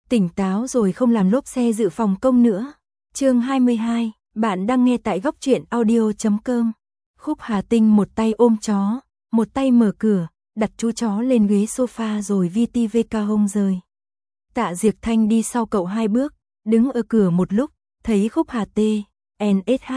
Tỉnh táo rồi không làm lốp xe dự phòng công nữa. Chương 22, bạn đang nghe tại góc truyện audio.com. Khúc Hà Tinh một tay ôm chó, một tay mở cửa, đặt chú chó lên ghế sofa rồi VTVK hông rời. Tạ Diệc Thanh đi sau cậu 2 bước, đứng ở cửa một lúc, thấy Khúc Hà T, NSH,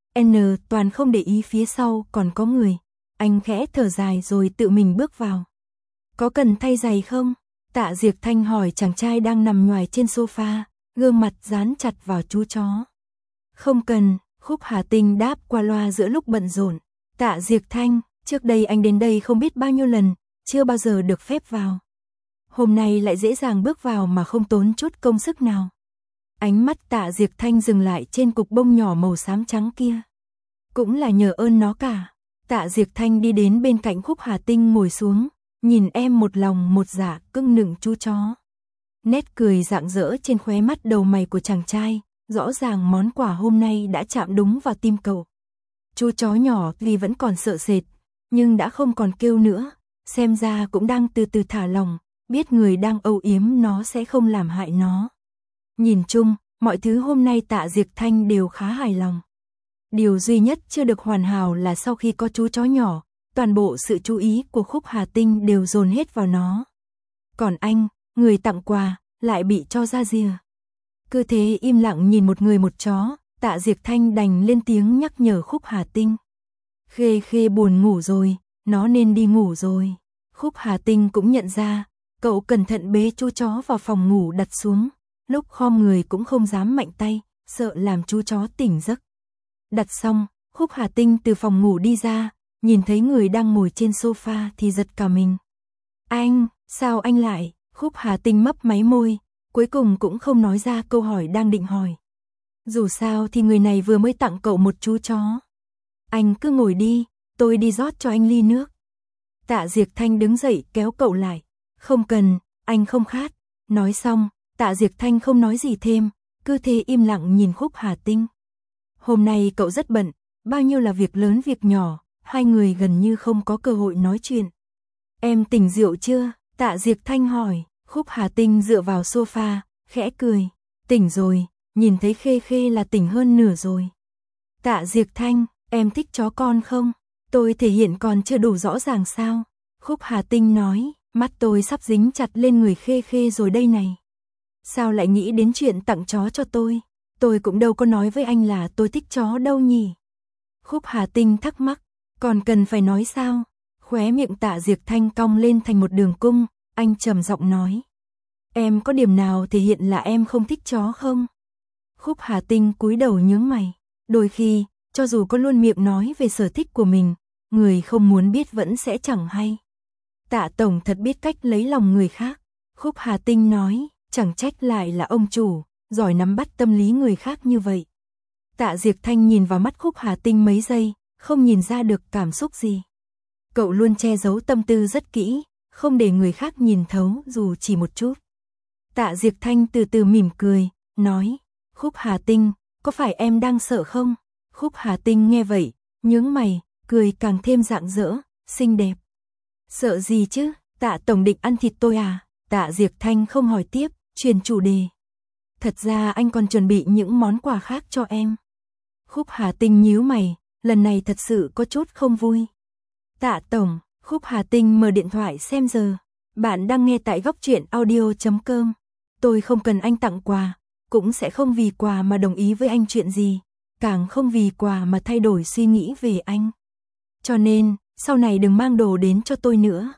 N toàn không để ý phía sau còn có người. Anh khẽ thở dài rồi tự mình bước vào. Có cần thay giày không? Tạ Diệc Thanh hỏi chàng trai đang nằm nhoài trên sofa, gương mặt dán chặt vào chú chó. Không cần, Khúc Hà Tinh đáp qua loa giữa lúc bận rộn. Tạ Diệc Thanh, trước đây anh đến đây không biết bao nhiêu lần, chưa bao giờ được phép vào. Hôm nay lại dễ dàng bước vào mà không tốn chút công sức nào. Ánh mắt Tạ Diệc Thanh dừng lại trên cục bông nhỏ màu xám trắng kia. Cũng là nhờ ơn nó cả. Tạ Diệc Thanh đi đến bên cạnh Khúc Hà Tinh ngồi xuống, nhìn em một lòng một dạ cưng nựng chú chó. Nét cười rạng rỡ trên khóe mắt đầu mày của chàng trai, rõ ràng món quà hôm nay đã chạm đúng vào tim cậu. Chú chó nhỏ tuy vẫn còn sợ sệt, nhưng đã không còn kêu nữa, xem ra cũng đang từ từ thả lòng, biết người đang âu yếm nó sẽ không làm hại nó. Nhìn chung, mọi thứ hôm nay Tạ Diệc Thanh đều khá hài lòng. Điều duy nhất chưa được hoàn hảo là sau khi có chú chó nhỏ, toàn bộ sự chú ý của Khúc Hà Tinh đều dồn hết vào nó. Còn anh, người tặng quà, lại bị cho ra rìa. Cứ thế im lặng nhìn một người một chó, Tạ Diệc Thanh đành lên tiếng nhắc nhở Khúc Hà Tinh. Khê Khê buồn ngủ rồi, nó nên đi ngủ rồi. Khúc Hà Tinh cũng nhận ra, cậu cẩn thận bế chú chó vào phòng ngủ đặt xuống, lúc khom người cũng không dám mạnh tay, sợ làm chú chó tỉnh giấc. Đặt xong, Khúc Hà Tinh từ phòng ngủ đi ra, nhìn thấy người đang ngồi trên sofa thì giật cả mình. Anh, sao anh lại? Khúc Hà Tinh mấp máy môi, cuối cùng cũng không nói ra câu hỏi đang định hỏi. Dù sao thì người này vừa mới tặng cậu một chú chó. Anh cứ ngồi đi, tôi đi rót cho anh ly nước. Tạ Diệc Thanh đứng dậy kéo cậu lại. Không cần, anh không khát. Nói xong, Tạ Diệc Thanh không nói gì thêm, cứ thế im lặng nhìn Khúc Hà Tinh. Hôm nay cậu rất bận, bao nhiêu là việc lớn việc nhỏ, hai người gần như không có cơ hội nói chuyện. Em tỉnh rượu chưa? Tạ Diệc Thanh hỏi. Khúc Hà Tinh dựa vào sofa, khẽ cười. Tỉnh rồi, nhìn thấy Khê Khê là tỉnh hơn nửa rồi. Tạ Diệc Thanh, em thích chó con không? Tôi thể hiện còn chưa đủ rõ ràng sao? Khúc Hà Tinh nói, mắt tôi sắp dính chặt lên người Khê Khê rồi đây này. Sao lại nghĩ đến chuyện tặng chó cho tôi? Tôi cũng đâu có nói với anh là tôi thích chó đâu nhỉ? Khúc Hà Tinh thắc mắc, còn cần phải nói sao? Khóe miệng Tạ Diệc Thanh cong lên thành một đường cung, anh trầm giọng nói. Em có điểm nào thể hiện là em không thích chó không? Khúc Hà Tinh cúi đầu nhướng mày. Đôi khi, cho dù có luôn miệng nói về sở thích của mình, người không muốn biết vẫn sẽ chẳng hay. Tạ Tổng thật biết cách lấy lòng người khác. Khúc Hà Tinh nói, chẳng trách lại là ông chủ, giỏi nắm bắt tâm lý người khác như vậy. Tạ Diệc Thanh nhìn vào mắt Khúc Hà Tinh mấy giây, không nhìn ra được cảm xúc gì. Cậu luôn che giấu tâm tư rất kỹ, không để người khác nhìn thấu dù chỉ một chút. Tạ Diệc Thanh từ từ mỉm cười, nói, Khúc Hà Tinh, có phải em đang sợ không? Khúc Hà Tinh nghe vậy, nhướng mày, cười càng thêm rạng rỡ, xinh đẹp. Sợ gì chứ, Tạ Tổng định ăn thịt tôi à? Tạ Diệc Thanh không hỏi tiếp, chuyển chủ đề. Thật ra anh còn chuẩn bị những món quà khác cho em. Khúc Hà Tinh nhíu mày, lần này thật sự có chút không vui. Tạ Tổng, Khúc Hà Tinh mở điện thoại xem giờ. Bạn đang nghe tại góc truyện audio.com. Tôi không cần anh tặng quà, cũng sẽ không vì quà mà đồng ý với anh chuyện gì, càng không vì quà mà thay đổi suy nghĩ về anh. Cho nên, sau này đừng mang đồ đến cho tôi nữa.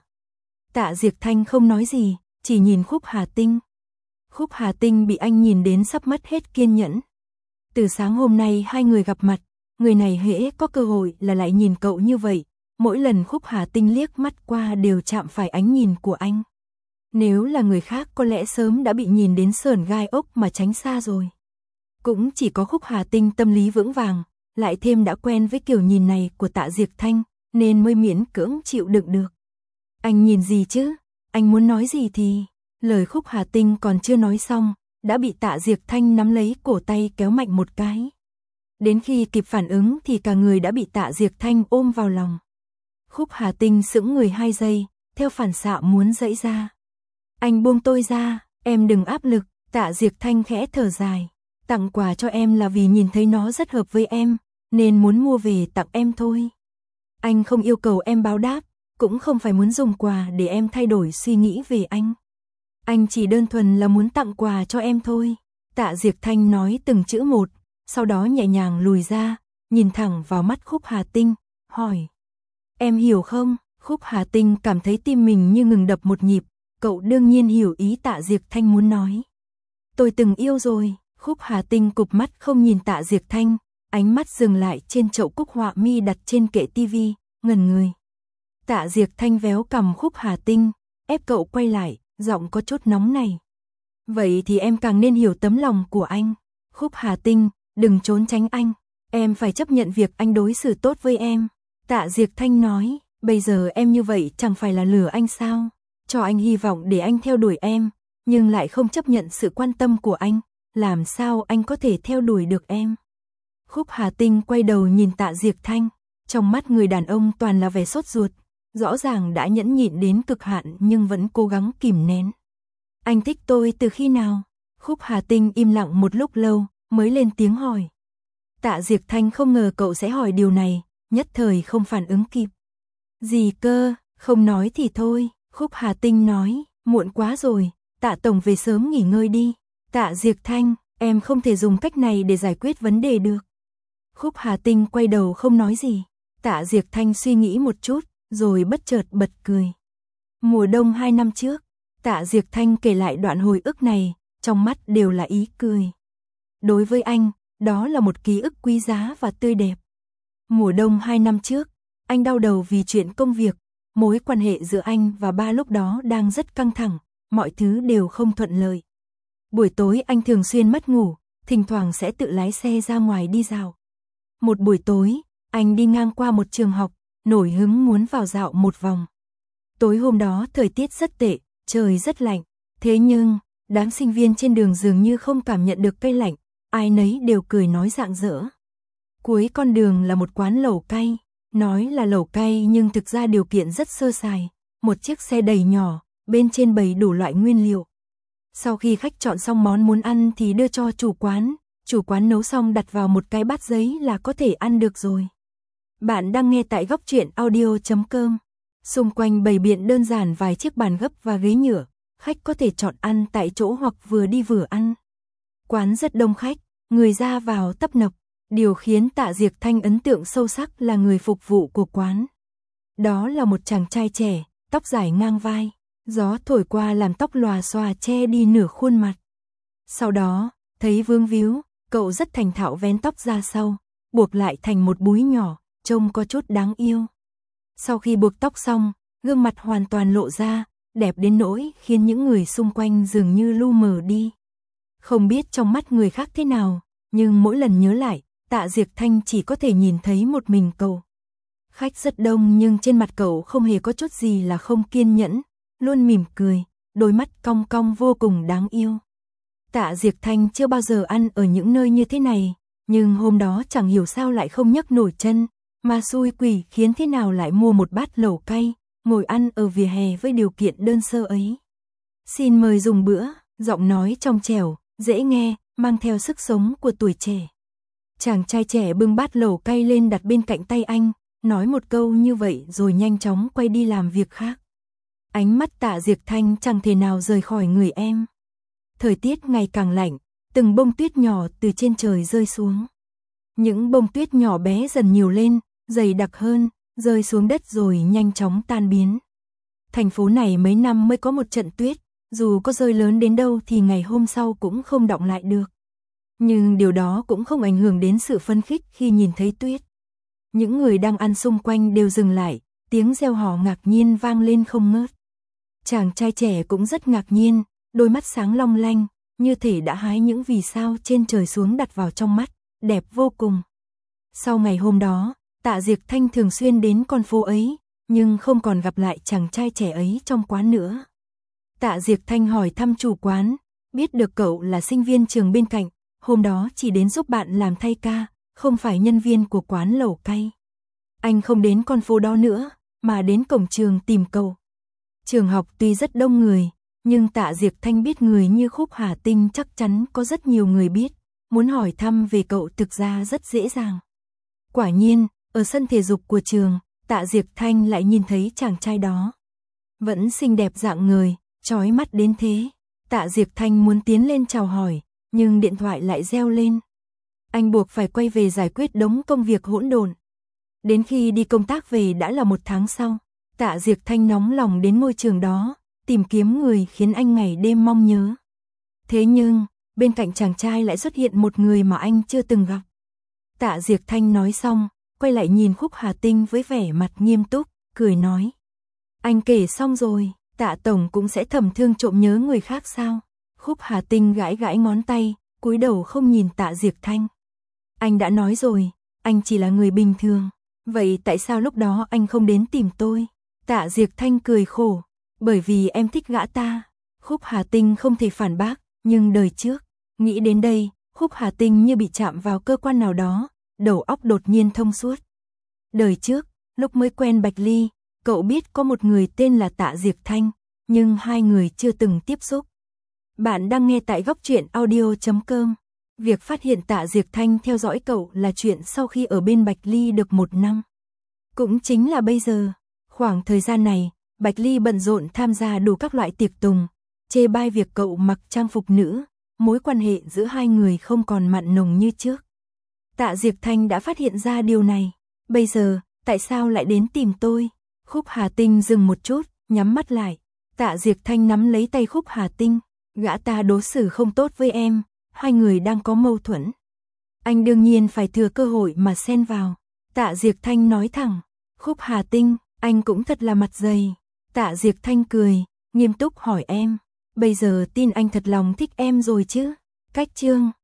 Tạ Diệc Thanh không nói gì, chỉ nhìn Khúc Hà Tinh. Khúc Hà Tinh bị anh nhìn đến sắp mất hết kiên nhẫn. Từ sáng hôm nay hai người gặp mặt, người này hễ có cơ hội là lại nhìn cậu như vậy. Mỗi lần Khúc Hà Tinh liếc mắt qua đều chạm phải ánh nhìn của anh. Nếu là người khác có lẽ sớm đã bị nhìn đến sởn gai ốc mà tránh xa rồi. Cũng chỉ có Khúc Hà Tinh tâm lý vững vàng, lại thêm đã quen với kiểu nhìn này của Tạ Diệc Thanh, nên mới miễn cưỡng chịu đựng được. Anh nhìn gì chứ? Anh muốn nói gì thì... Lời Khúc Hà Tinh còn chưa nói xong, đã bị Tạ Diệc Thanh nắm lấy cổ tay kéo mạnh một cái. Đến khi kịp phản ứng thì cả người đã bị Tạ Diệc Thanh ôm vào lòng. Khúc Hà Tinh sững người 2 giây, theo phản xạ muốn giãy ra. Anh buông tôi ra, em đừng áp lực. Tạ Diệc Thanh khẽ thở dài, tặng quà cho em là vì nhìn thấy nó rất hợp với em, nên muốn mua về tặng em thôi. Anh không yêu cầu em báo đáp, cũng không phải muốn dùng quà để em thay đổi suy nghĩ về anh. Anh chỉ đơn thuần là muốn tặng quà cho em thôi. Tạ Diệc Thanh nói từng chữ một, sau đó nhẹ nhàng lùi ra, nhìn thẳng vào mắt Khúc Hà Tinh, hỏi. Em hiểu không? Khúc Hà Tinh cảm thấy tim mình như ngừng đập một nhịp, cậu đương nhiên hiểu ý Tạ Diệc Thanh muốn nói. Tôi từng yêu rồi. Khúc Hà Tinh cụp mắt không nhìn Tạ Diệc Thanh, ánh mắt dừng lại trên chậu cúc họa mi đặt trên kệ tivi, ngẩn người. Tạ Diệc Thanh véo cằm Khúc Hà Tinh, ép cậu quay lại, giọng có chút nóng này. Vậy thì em càng nên hiểu tấm lòng của anh. Khúc Hà Tinh, đừng trốn tránh anh, em phải chấp nhận việc anh đối xử tốt với em. Tạ Diệc Thanh nói, bây giờ em như vậy chẳng phải là lừa anh sao? Cho anh hy vọng để anh theo đuổi em, nhưng lại không chấp nhận sự quan tâm của anh, làm sao anh có thể theo đuổi được em? Khúc Hà Tinh quay đầu nhìn Tạ Diệc Thanh, trong mắt người đàn ông toàn là vẻ sốt ruột, rõ ràng đã nhẫn nhịn đến cực hạn nhưng vẫn cố gắng kìm nén. Anh thích tôi từ khi nào? Khúc Hà Tinh im lặng một lúc lâu, mới lên tiếng hỏi. Tạ Diệc Thanh không ngờ cậu sẽ hỏi điều này, nhất thời không phản ứng kịp. Gì cơ, không nói thì thôi. Khúc Hà Tinh nói, muộn quá rồi, Tạ Tổng về sớm nghỉ ngơi đi. Tạ Diệc Thanh, em không thể dùng cách này để giải quyết vấn đề được. Khúc Hà Tinh quay đầu không nói gì. Tạ Diệc Thanh suy nghĩ một chút, rồi bất chợt bật cười. Mùa đông 2 năm trước, Tạ Diệc Thanh kể lại đoạn hồi ức này, trong mắt đều là ý cười. Đối với anh, đó là một ký ức quý giá và tươi đẹp. Mùa đông 2 năm trước, anh đau đầu vì chuyện công việc, mối quan hệ giữa anh và ba lúc đó đang rất căng thẳng, mọi thứ đều không thuận lợi. Buổi tối anh thường xuyên mất ngủ, thỉnh thoảng sẽ tự lái xe ra ngoài đi dạo. Một buổi tối, anh đi ngang qua một trường học, nổi hứng muốn vào dạo một vòng. Tối hôm đó thời tiết rất tệ, trời rất lạnh, thế nhưng, đám sinh viên trên đường dường như không cảm nhận được cái lạnh, ai nấy đều cười nói rạng rỡ. Cuối con đường là một quán lẩu cay, nói là lẩu cay nhưng thực ra điều kiện rất sơ sài, một chiếc xe đầy nhỏ, bên trên bày đủ loại nguyên liệu. Sau khi khách chọn xong món muốn ăn thì đưa cho chủ quán nấu xong đặt vào một cái bát giấy là có thể ăn được rồi. Bạn đang nghe tại Góc Truyện Audio.com. Xung quanh bày biện đơn giản vài chiếc bàn gấp và ghế nhựa, khách có thể chọn ăn tại chỗ hoặc vừa đi vừa ăn. Quán rất đông khách, người ra vào tấp nập, điều khiến Tạ Diệc Thanh ấn tượng sâu sắc là người phục vụ của quán. Đó là một chàng trai trẻ, tóc dài ngang vai, gió thổi qua làm tóc lòa xòa che đi nửa khuôn mặt. Sau đó, thấy vương víu, cậu rất thành thạo vén tóc ra sau, buộc lại thành một búi nhỏ, trông có chút đáng yêu. Sau khi buộc tóc xong, gương mặt hoàn toàn lộ ra, đẹp đến nỗi khiến những người xung quanh dường như lu mờ đi. Không biết trong mắt người khác thế nào, nhưng mỗi lần nhớ lại, Tạ Diệc Thanh chỉ có thể nhìn thấy một mình cậu. Khách rất đông nhưng trên mặt cậu không hề có chút gì là không kiên nhẫn, luôn mỉm cười, đôi mắt cong cong vô cùng đáng yêu. Tạ Diệc Thanh chưa bao giờ ăn ở những nơi như thế này, nhưng hôm đó chẳng hiểu sao lại không nhấc nổi chân, mà xui quỷ khiến thế nào lại mua một bát lẩu cay, ngồi ăn ở vỉa hè với điều kiện đơn sơ ấy. Xin mời dùng bữa, giọng nói trong trẻo, dễ nghe, mang theo sức sống của tuổi trẻ. Chàng trai trẻ bưng bát lẩu cay lên đặt bên cạnh tay anh, nói một câu như vậy rồi nhanh chóng quay đi làm việc khác. Ánh mắt Tạ Diệc Thanh chẳng thể nào rời khỏi người em. Thời tiết ngày càng lạnh, từng bông tuyết nhỏ từ trên trời rơi xuống. Những bông tuyết nhỏ bé dần nhiều lên, dày đặc hơn, rơi xuống đất rồi nhanh chóng tan biến. Thành phố này mấy năm mới có một trận tuyết, dù có rơi lớn đến đâu thì ngày hôm sau cũng không đọng lại được. Nhưng điều đó cũng không ảnh hưởng đến sự phấn khích khi nhìn thấy tuyết. Những người đang ăn xung quanh đều dừng lại, tiếng reo hò ngạc nhiên vang lên không ngớt. Chàng trai trẻ cũng rất ngạc nhiên, đôi mắt sáng long lanh, như thể đã hái những vì sao trên trời xuống đặt vào trong mắt, đẹp vô cùng. Sau ngày hôm đó, Tạ Diệc Thanh thường xuyên đến con phố ấy, nhưng không còn gặp lại chàng trai trẻ ấy trong quán nữa. Tạ Diệc Thanh hỏi thăm chủ quán, biết được cậu là sinh viên trường bên cạnh, hôm đó chỉ đến giúp bạn làm thay ca, không phải nhân viên của quán lẩu cay. Anh không đến con phố đó nữa, mà đến cổng trường tìm cậu. Trường học tuy rất đông người, Nhưng Tạ Diệp Thanh biết người như Khúc Hà Tinh chắc chắn có rất nhiều người biết, muốn hỏi thăm về cậu thực ra rất dễ dàng. Quả nhiên, ở sân thể dục của trường, Tạ Diệp Thanh lại nhìn thấy chàng trai đó. Vẫn xinh đẹp dạng người, chói mắt đến thế. Tạ Diệp Thanh muốn tiến lên chào hỏi, nhưng điện thoại lại reo lên. Anh buộc phải quay về giải quyết đống công việc hỗn độn. Đến khi đi công tác về đã là 1 tháng sau, Tạ Diệp Thanh nóng lòng đến ngôi trường đó, tìm kiếm người khiến anh ngày đêm mong nhớ. Thế nhưng, bên cạnh chàng trai lại xuất hiện một người mà anh chưa từng gặp. Tạ Diệp Thanh nói xong, quay lại nhìn Khúc Hà Tinh với vẻ mặt nghiêm túc, cười nói. Anh kể xong rồi, Tạ Tổng cũng sẽ thầm thương trộm nhớ người khác sao? Khúc Hà Tinh gãi gãi ngón tay, cúi đầu không nhìn Tạ Diệp Thanh. Anh đã nói rồi, anh chỉ là người bình thường. Vậy tại sao lúc đó anh không đến tìm tôi? Tạ Diệp Thanh cười khổ. Bởi vì em thích gã ta. Khúc Hà Tinh không thể phản bác, nhưng đời trước. Nghĩ đến đây, Khúc Hà Tinh như bị chạm vào cơ quan nào đó, đầu óc đột nhiên thông suốt. Đời trước, lúc mới quen Bạch Ly, cậu biết có một người tên là Tạ Diệp Thanh, nhưng hai người chưa từng tiếp xúc. Bạn đang nghe tại Góc Truyện Audio.com. Việc phát hiện Tạ Diệp Thanh theo dõi cậu là chuyện sau khi ở bên Bạch Ly được 1 năm. Cũng chính là bây giờ, khoảng thời gian này, Bạch Ly bận rộn tham gia đủ các loại tiệc tùng, chê bai việc cậu mặc trang phục nữ, mối quan hệ giữa hai người không còn mặn nồng như trước. Tạ Diệp Thanh đã phát hiện ra điều này. Bây giờ, tại sao lại đến tìm tôi? Khúc Hà Tinh dừng một chút, nhắm mắt lại. Tạ Diệp Thanh nắm lấy tay Khúc Hà Tinh. Gã ta đối xử không tốt với em, hai người đang có mâu thuẫn. Anh đương nhiên phải thừa cơ hội mà xen vào. Tạ Diệp Thanh nói thẳng. Khúc Hà Tinh, anh cũng thật là mặt dày. Tạ Diệp Thanh cười, nghiêm túc hỏi em. Bây giờ tin anh thật lòng thích em rồi chứ? Cách chương